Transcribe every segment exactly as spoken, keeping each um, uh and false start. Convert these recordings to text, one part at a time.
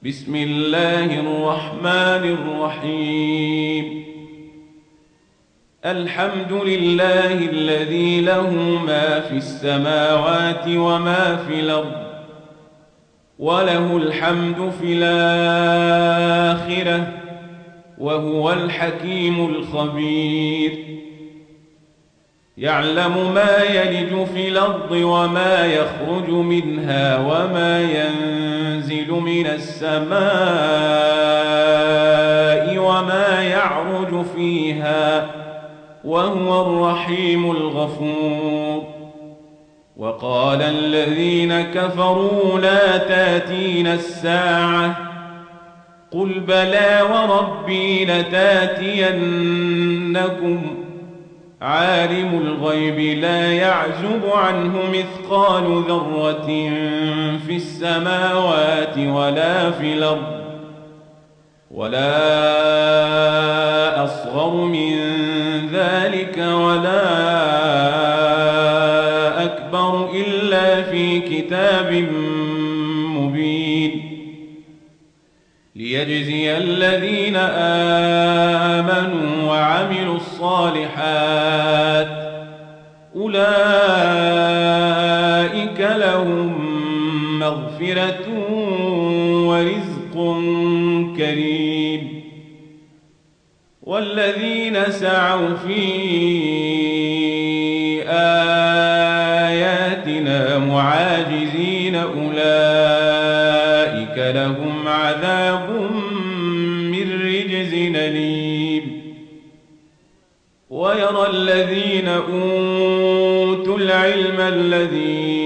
بسم الله الرحمن الرحيم. الحمد لله الذي له ما في السماوات وما في الأرض، وله الحمد في الآخرة، وهو الحكيم الخبير. يعلم ما يلج في الأرض وما يخرج منها وما ينزل من السماء وما يعرج فيها، وهو الرحيم الغفور. وقال الذين كفروا لا تاتينا الساعة، قل بلى وربي لتاتينكم، عالم الغيب لا يعزب عنه مثقال ذرة في السماوات ولا في الأرض، ولا أصغر من ذلك ولا أكبر إلا في كتاب مبين، ليجزي الذين آمنوا وعملوا الصالحات، أولئك لهم مغفرة ورزق كريم. والذين سعوا في آياتنا معاجزين أولئك لهم عذاب من رجز أليم. ويرى الذين أوتوا العلم الذي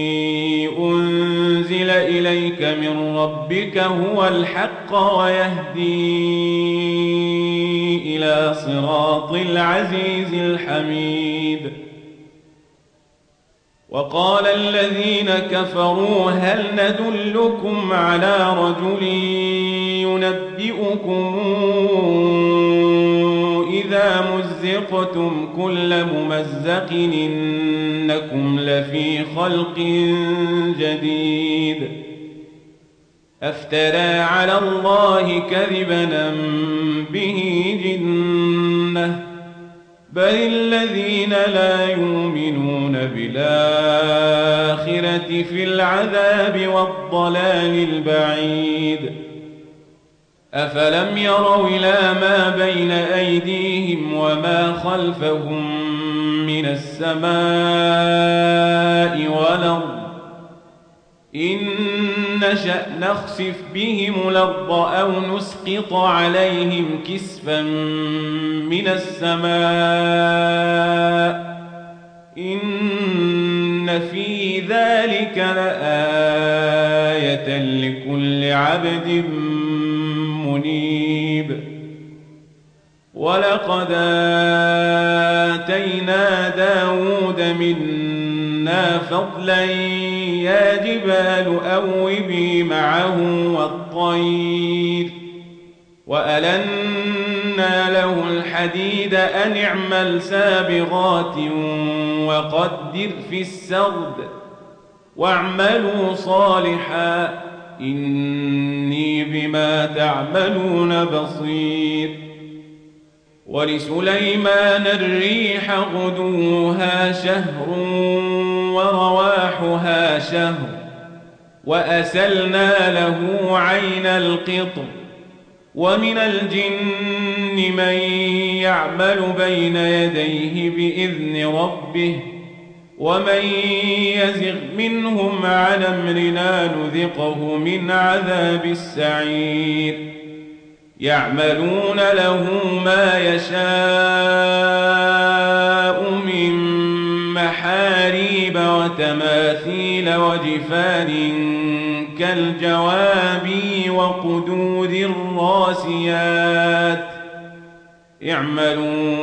أنزل إليك من ربك هو الحق ويهدي إلى صراط العزيز الحميد. وقال الذين كفروا هل ندلكم على رجل ينبئكم إذا مزقتم كل ممزق إنكم لفي خلق جديد، أفترى على الله كذبا أم به جنة، بل الذين لا يؤمنون بالآخرة في العذاب والضلال البعيد. أفلم يروا إلى ما بين أيديهم وما خلفهم من السماء والأرض، إن نشأ نخسف بهم الأرض أو نسقط عليهم كسفا من السماء، إن في ذلك لآية لكل عبد منيب. ولقد آتينا داود منا فضلا يا جبال أوبي معه والطير، وألنا له الحديد أن اعمل سابغات وقدر في السرد، واعملوا صالحا إني بما تعملون بصير. ولسليمان الريح غدوها شهر ورواحها شهر، وأسلنا له عين القطر. ومن الجن من يعمل بين يديه بإذن ربه، ومن يزغ منهم عن أمرنا نذقه من عذاب السعير. يعملون له ما يشاء من محاريب وتماثيل وجفان كالجواب وقدور الراسيات. اعملوا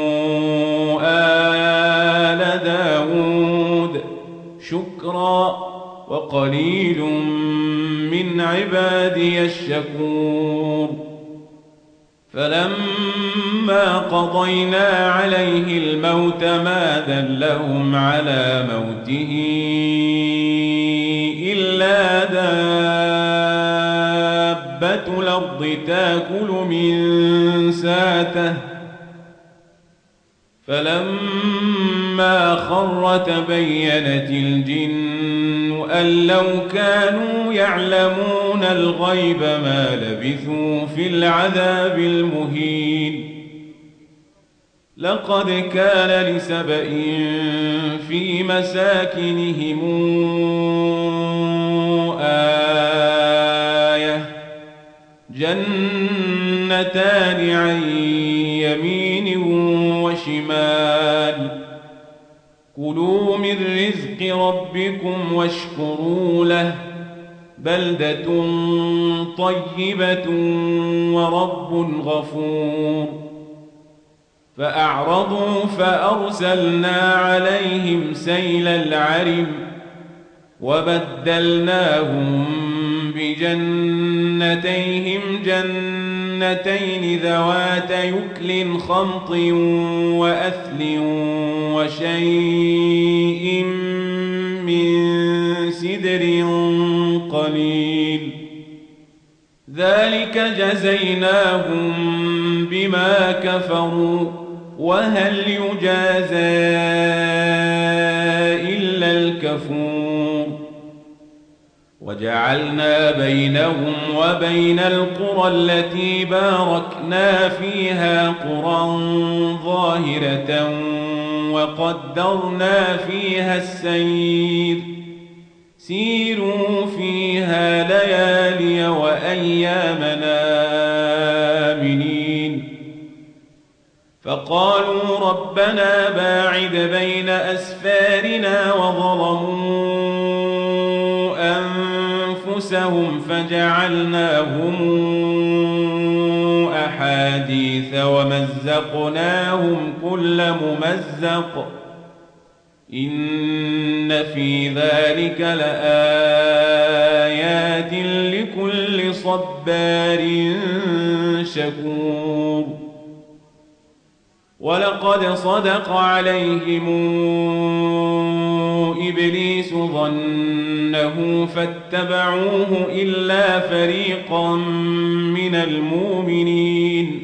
آل داود شكرا وقليل من عبادي الشكور. فلما قضينا عليه الموت ما دلهم على موته إلا دابة الأرض تأكل من ساته فلما خر تبينت الجن أن لو كانوا يعلمون الغيب ما لبثوا في العذاب المهين لقد كان لسبإ في مساكنهم آية جنتان عن يمين وشمال كلوا من رزق ربكم واشكروا له بلدة طيبة ورب غفور فأعرضوا فأرسلنا عليهم سيل العرم وبدلناهم بجنتيهم جنتين ذوات يكل خمط وأثل وشيء من سدر قليل ذلك جزيناهم بما كفروا وهل يجازى إلا الكفور وجعلنا بينهم وبين القرى التي باركنا فيها قرى ظاهرة وقدرنا فيها السير سيروا فيها ليالي وأيامنا آمنين فقالوا ربنا باعد بين أسفارنا وظلموا أنفسهم فجعلناهم أحاديث ومزقناهم كل ممزق إن في ذلك لآيات لكل صبار شكور ولقد صدق عليهم إبليس ظنه فاتبعوه إلا فريقا من المؤمنين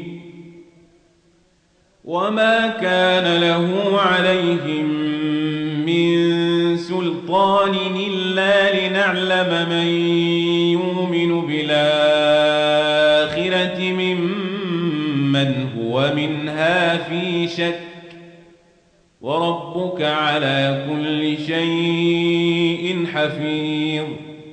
وما كان له عليهم من سلطان إلا لنعلم من يؤمن بالآخرة ممن هو منها في شك وربك على كل شيء حفيظ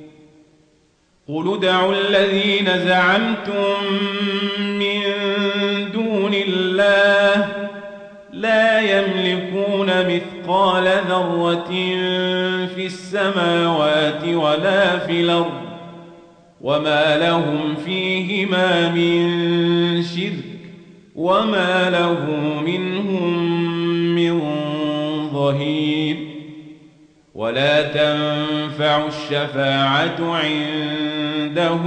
قل ادعوا الذين زعمتم من دون الله لا يملكون مثقال ذرة في السماوات ولا في الأرض وما لهم فيهما من شرك وما له منهم من ظهير ولا تنفع الشفاعة عنده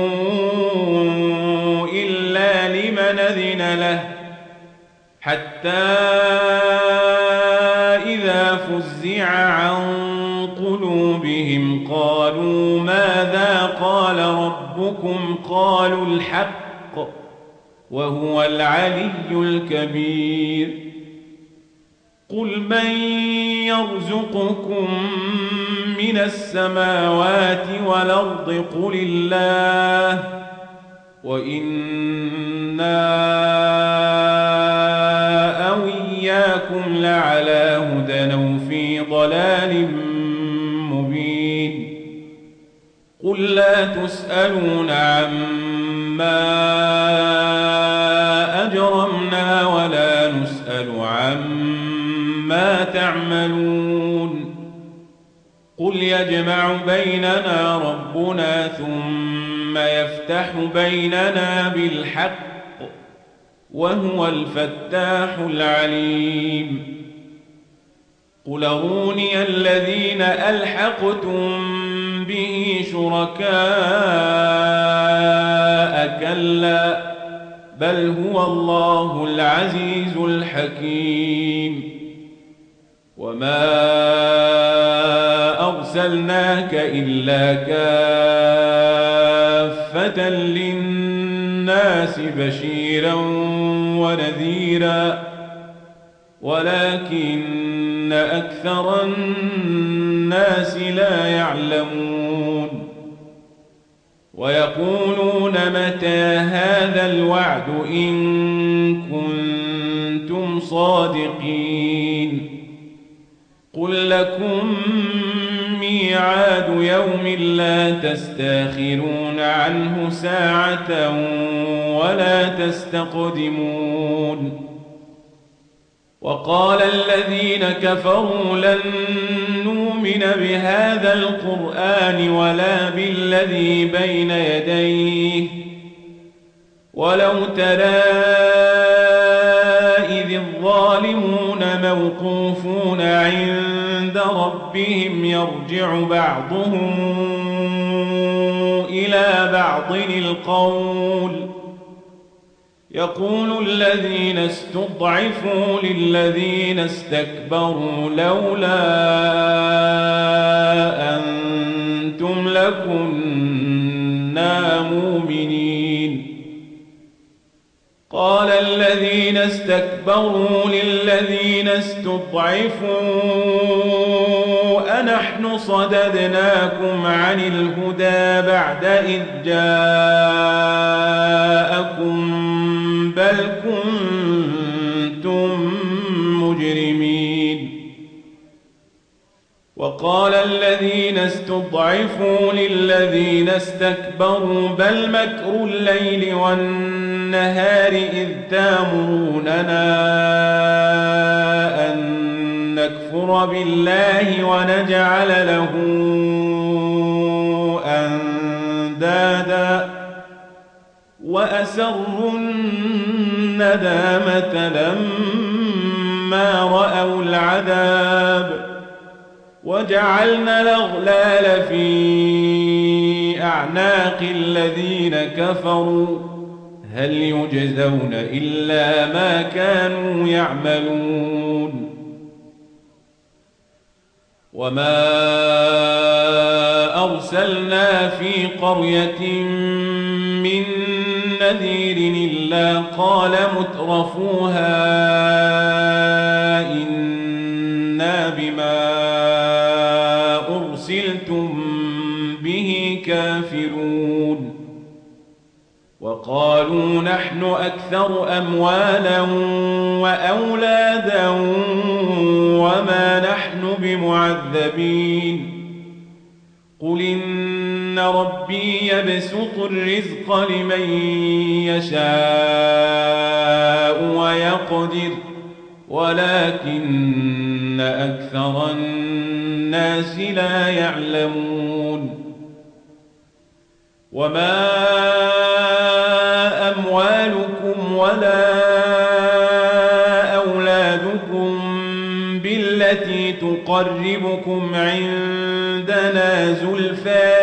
إلا لمن أذن له حتى إذا فزع عن قلوبهم قالوا ماذا قال ربكم قالوا الحق وهو العلي الكبير قل من يرزقكم من السماوات والأرض قل الله وإنا أو إياكم لعلى هدى أو في ضلال مبين قل لا تسألون عما أجرمنا ولا نسأل عما تعملون قل يجمع بيننا ربنا ثم يفتح بيننا بالحق وهو الفتاح العليم قل أروني الذين ألحقتم به شركاء كلا بل هو الله العزيز الحكيم وما أرسلناك إلا كافة كافة للناس بشيرا ونذيرا ولكن أكثر الناس لا يعلمون ويقولون متى هذا الوعد إن كنتم صادقين قل لكم ميعاد يوم لا تستاخرون عنه ساعة ولا تستقدمون وقال الذين كفروا لن نؤمن بهذا القرآن ولا بالذي بين يديه ولو ترى إذ الظالمون موقوفون عند ربهم يرجع بعضهم إلى بعض القول يقول الذين استضعفوا للذين استكبروا لولا أنتم لكنا مؤمنين قال الذين استكبروا للذين استضعفوا أنحن صددناكم عن الهدى بعد إذ جاءكم بل كنتم مجرمين وقال الذين استضعفوا للذين استكبروا بل مكر الليل والنهار إذ تامروننا أن نكفر بالله ونجعل له أندادا وأسروا الندامة لما رأوا العذاب وجعلنا الأغلال في أعناق الذين كفروا هل يجزون إلا ما كانوا يعملون وما أرسلنا في قرية من نذير إلا قال مترفوها إنا بما أرسلتم به كافرون وقالوا نحن أكثر أموالا وأولادا وما نحن بمعذبين قل إن ربي يبسط الرزق لمن يشاء ويقدر ولكن أكثر الناس لا يعلمون وما أموالكم ولا أولادكم بالتي تقربكم عندنا زلفى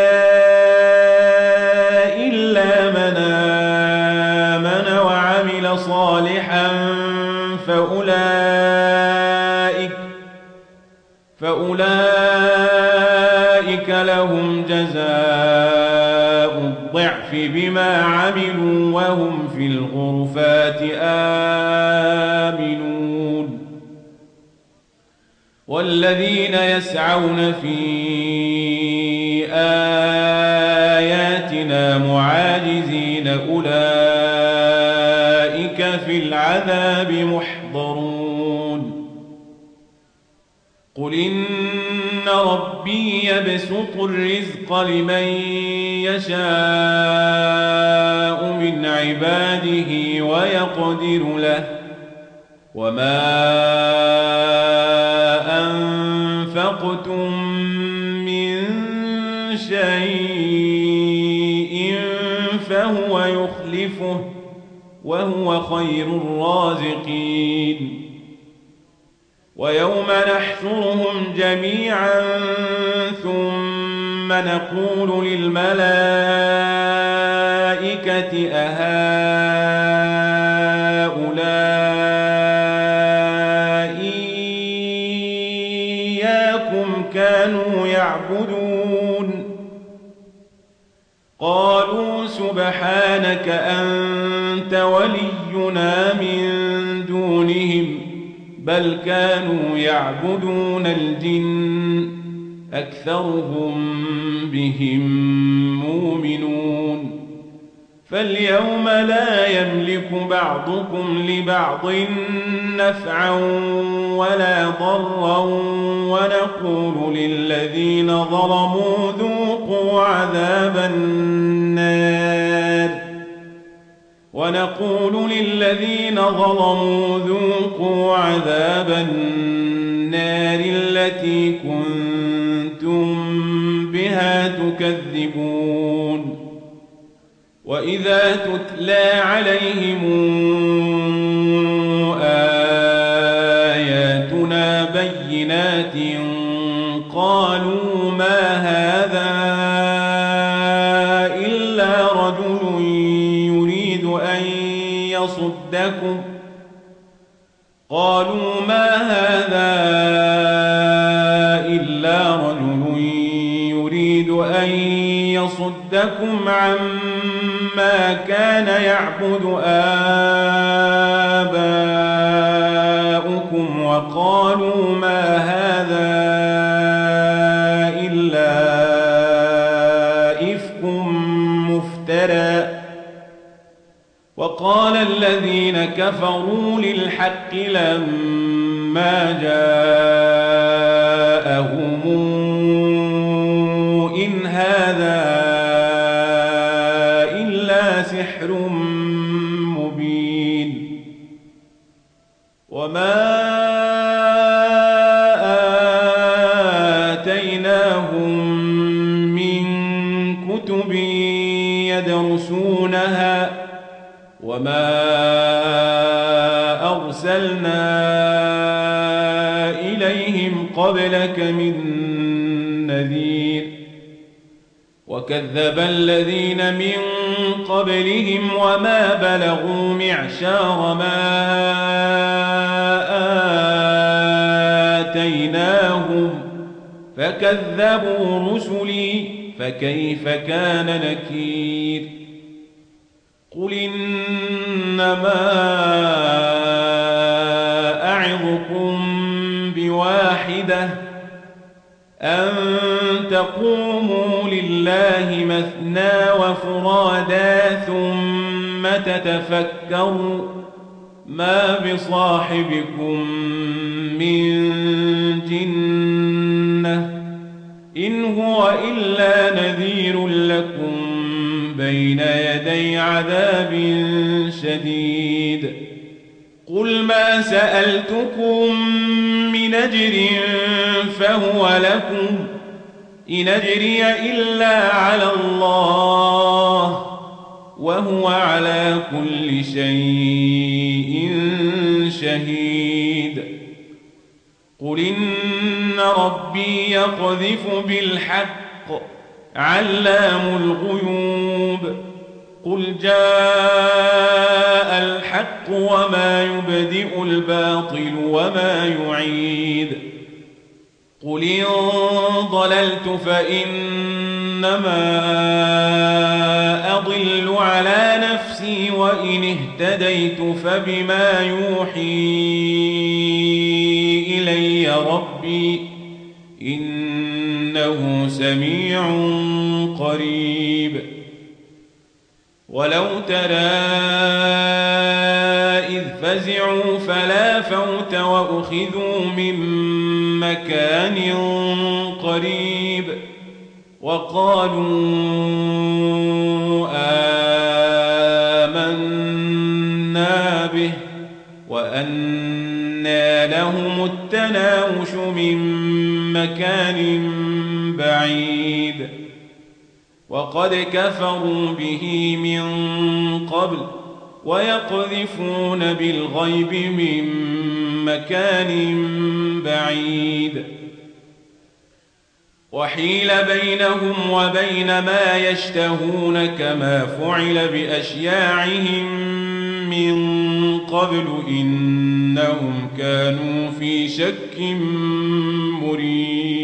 إلا من آمن وعمل صالحا فأولئك فأولئك لهم جزاء الضعف بما عملوا وهم في الغرفات آمنون والذين يسعون في آياتنا معاجزين أولئك في العذاب محضرون قل إن ربي يبسط الرزق لمن يشاء من عباده ويقدر له وما أنفقتم من شيء فهو يخلفه وهو خير الرازقين ويوم نحشرهم جميعا ثم نقول للملائكة أهؤلاء إياكم كانوا يعبدون قالوا سبحانك سبحانك أنت ولينا من دونهم بل كانوا يعبدون الجن أكثرهم بهم مؤمنون فاليوم لا يملك بعضكم لبعض نفعا ولا ضرا ونقول للذين ظلموا ذوقوا عذاب النار ونقول للذين ظلموا ذوقوا عذاب النار التي كنتم بها تكذبون وإذا تتلى عليهم آياتنا بينات قالوا ما هذا إلا رجل يريد أن يصدكم قالوا ما هذا إلا رجل يريد أن يصدكم عما كان يعبد آباؤكم وقالوا ما هذا إلا إفك مفترى وقال الذين كفروا للحق لما جاءهم إن هذا إلا سحر مبين وما آتيناهم من كتب يدرسونها وما أرسلنا إليهم قبلك من نذير وكذب الذين من قبلهم وما بلغوا معشار ما آتيناهم فكذبوا رسلي فكيف كان نكير قل إنما أعظكم بواحدة أن تقوموا لله مثنى وفرادا ثم تتفكروا ما بصاحبكم من جنة إن هو إلا نذير لكم بين يدي عذاب شديد قل ما سألتكم من أجر فهو لكم إن أجري إلا على الله وهو على كل شيء شهيد قل إن ربي يقذف بالحق علام الغيوب قل جاء الحق وما يبدئ الباطل وما يعيد قل إن ضللت فإنما أضل على نفسي وإن اهتديت فبما يوحي إلي ربي إنه سميع قريب ولو ترى إذ فزعوا فلا فوت وأخذوا من مكان قريب وقالوا آمنا به وأنى لهم التناوش من مكان بعيد وقد كفروا به من قبل ويقذفون بالغيب من مكان بعيد وحيل بينهم وبين ما يشتهون كما فعل بأشياعهم من قبل إنهم كانوا في شك مريب